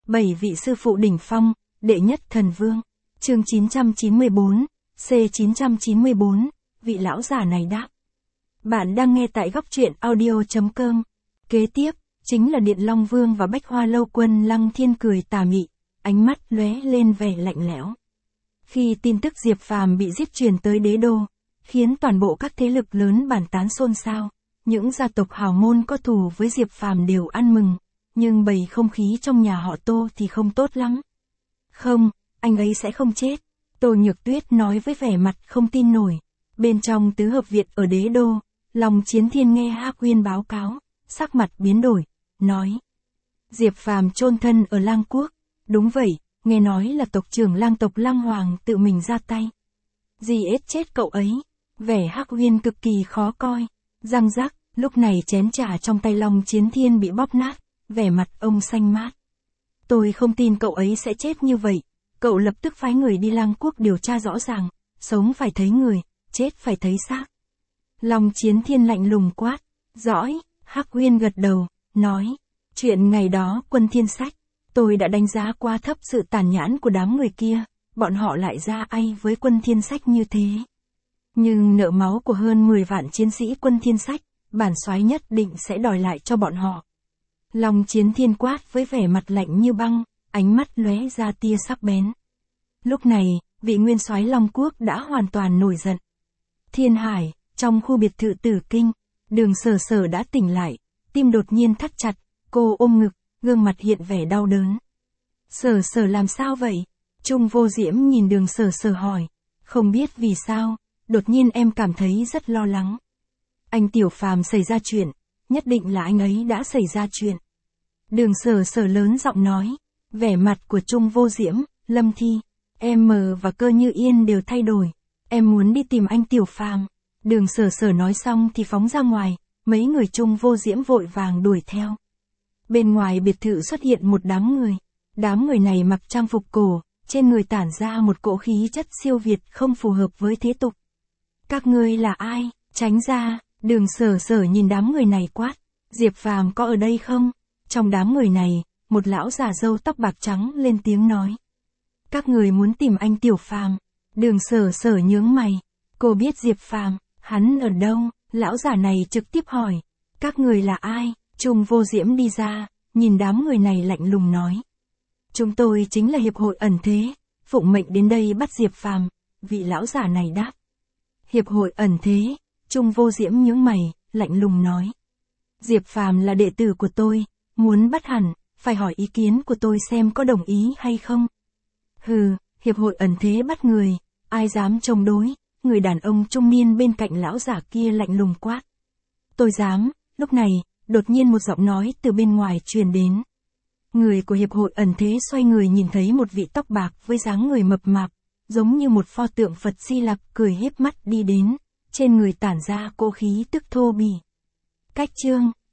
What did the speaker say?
7 vị sư phụ đỉnh phong, đệ nhất thần vương. Chương 994, C994, vị lão giả này đáp. Bạn đang nghe tại góc truyện audio.com. Kế tiếp, chính là Điện Long Vương và Bách Hoa Lâu Quân Lăng Thiên cười tà mị, ánh mắt lóe lên vẻ lạnh lẽo. Khi tin tức Diệp Phàm bị giết truyền tới đế đô, khiến toàn bộ các thế lực lớn bàn tán xôn xao, những gia tộc hào môn có thù với Diệp Phàm đều ăn mừng, nhưng bầu không khí trong nhà họ Tô thì không tốt lắm. Không, anh ấy sẽ không chết, Tô Nhược Tuyết nói với vẻ mặt không tin nổi. Bên trong tứ hợp viện ở đế đô, Long Chiến Thiên nghe Hắc Uyên báo cáo, sắc mặt biến đổi, nói. Diệp Phàm chôn thân ở Lang Quốc, đúng vậy, nghe nói là tộc trưởng Lang tộc Lang Hoàng tự mình ra tay. Gì ết chết cậu ấy, vẻ Hắc Uyên cực kỳ khó coi, răng rắc, lúc này chén trà trong tay Long Chiến Thiên bị bóp nát, vẻ mặt ông xanh mát. Tôi không tin cậu ấy sẽ chết như vậy, cậu lập tức phái người đi Lang Quốc điều tra rõ ràng, sống phải thấy người, chết phải thấy xác. Long Chiến Thiên lạnh lùng quát, dõi, Hắc Uyên gật đầu, nói, chuyện ngày đó Quân Thiên Sách, tôi đã đánh giá quá thấp sự tàn nhẫn của đám người kia, bọn họ lại ra ai với Quân Thiên Sách như thế. Nhưng nợ máu của hơn 10 vạn chiến sĩ Quân Thiên Sách, bản soái nhất định sẽ đòi lại cho bọn họ. Long Chiến Thiên quát với vẻ mặt lạnh như băng, ánh mắt lóe ra tia sắc bén. Lúc này, vị nguyên soái Long Quốc đã hoàn toàn nổi giận. Thiên Hải, trong khu biệt thự Tử Kinh, Đường Sở Sở đã tỉnh lại, tim đột nhiên thắt chặt, cô ôm ngực, gương mặt hiện vẻ đau đớn. Sở Sở làm sao vậy? Trung Vô Diễm nhìn Đường Sở Sở hỏi, không biết vì sao, đột nhiên em cảm thấy rất lo lắng. Anh Tiểu Phàm xảy ra chuyện, nhất định là anh ấy đã xảy ra chuyện. Đường Sở Sở lớn giọng nói, vẻ mặt của Trung Vô Diễm, Lâm Thi, em và Cơ Như Yên đều thay đổi, em muốn đi tìm anh Tiểu Phàm. Đường Sở Sở nói xong thì phóng ra ngoài, mấy người Trung Vô Diễm vội vàng đuổi theo. Bên ngoài biệt thự xuất hiện một đám người này mặc trang phục cổ, trên người tản ra một cỗ khí chất siêu việt không phù hợp với thế tục. Các ngươi là ai? Tránh ra, Đường Sở Sở nhìn đám người này quát, Diệp Phàm có ở đây không? Trong đám người này, một lão già râu tóc bạc trắng lên tiếng nói. Các người muốn tìm anh Tiểu Phàm. Đường Sở Sở nhướng mày, cô biết Diệp Phàm, hắn ở đâu? Lão già này trực tiếp hỏi, các người là ai? Trung Vô Diễm đi ra, nhìn đám người này lạnh lùng nói. Chúng tôi chính là Hiệp hội ẩn thế, phụng mệnh đến đây bắt Diệp Phàm, vị lão già này đáp. Hiệp hội ẩn thế, Trung Vô Diễm nhướng mày, lạnh lùng nói. Diệp Phàm là đệ tử của tôi, muốn bắt hẳn, phải hỏi ý kiến của tôi xem có đồng ý hay không. Hừ, Hiệp hội ẩn thế bắt người, ai dám chống đối, người đàn ông trung niên bên cạnh lão giả kia lạnh lùng quát. Tôi dám, lúc này, đột nhiên một giọng nói từ bên ngoài truyền đến. Người của Hiệp hội ẩn thế xoay người nhìn thấy một vị tóc bạc với dáng người mập mạp, giống như một pho tượng Phật Di Lặc cười híp mắt đi đến, trên người tản ra cỗ khí tức thô bỉ. Cách chương